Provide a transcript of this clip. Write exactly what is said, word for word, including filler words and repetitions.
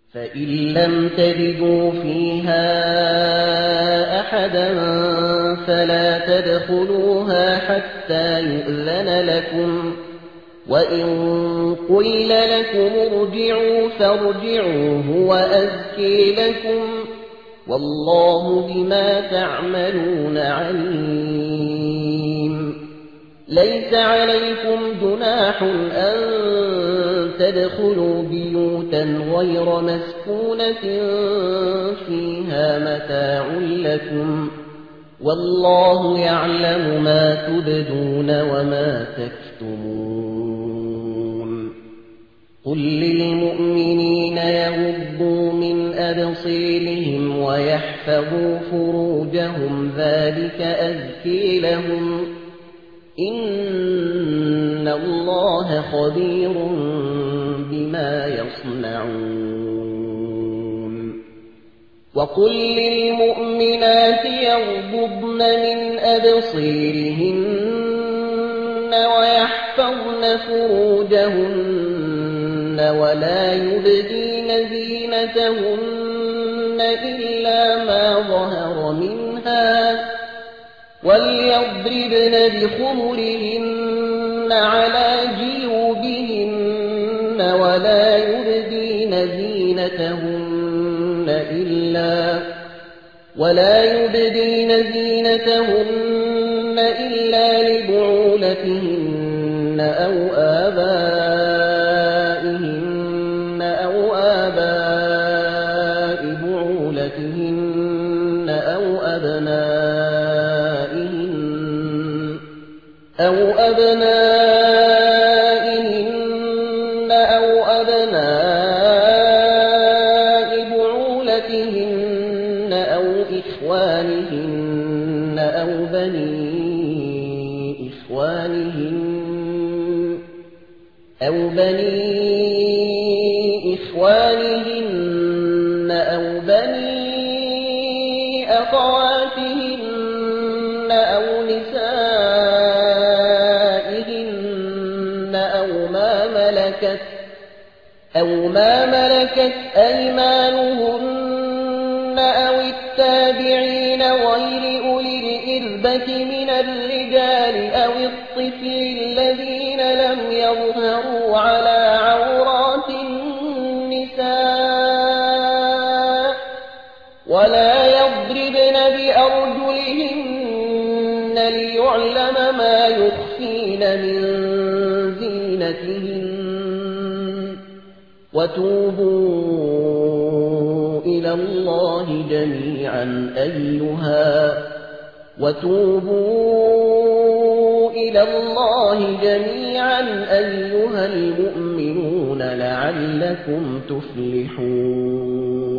فإن لم تجدوا فيها أحدا فلا تدخلوها حتى يؤذن لكم، وإن قيل لكم ارجعوا فارجعوا هو أزكي لكم، والله بما تعملون عليم. ليس عليكم جناح أن تدخلوا بيوتا غير مسكونة فيها متاع لكم، والله يعلم ما تبدون وما تكتمون. قل للمؤمنين يغضوا من أبصيرهم ويحفظوا فروجهم ذلك أزكي لهم، إن الله خبير بما يصنعون. وقل للمؤمنات يغضضن من أبصيرهن ويحفظن فروجهن ولا يبدين زينتهن إلا ما ظهر منها، وليضربن بخمرهن على جيوبهن ولا يبدين زينتهن إلا ولا يبدين زينتهن إلا لبعولتهن أو آبائهن أو آباء بعولتهن أو أبنائهن أو أبنائهن أو أبناء بعولتهن أو إخوانهن أو بني إخوانهن أو بني إخوانهن أو بني أخواتهن أو نسائهن أو ما ملكت أو ما ملكت أيمانهن أو التابعين غير أولي الإربة من الرجال أو الطفل الذين لم يظهروا على عورات النساء، ولا يضربن بأرجلهن ليعلم ما يخفين من زينتهن. وتوبوا إلى الله جميعا أيها وتوبوا إلى الله جميعا أيها المؤمنون لعلكم تفلحون.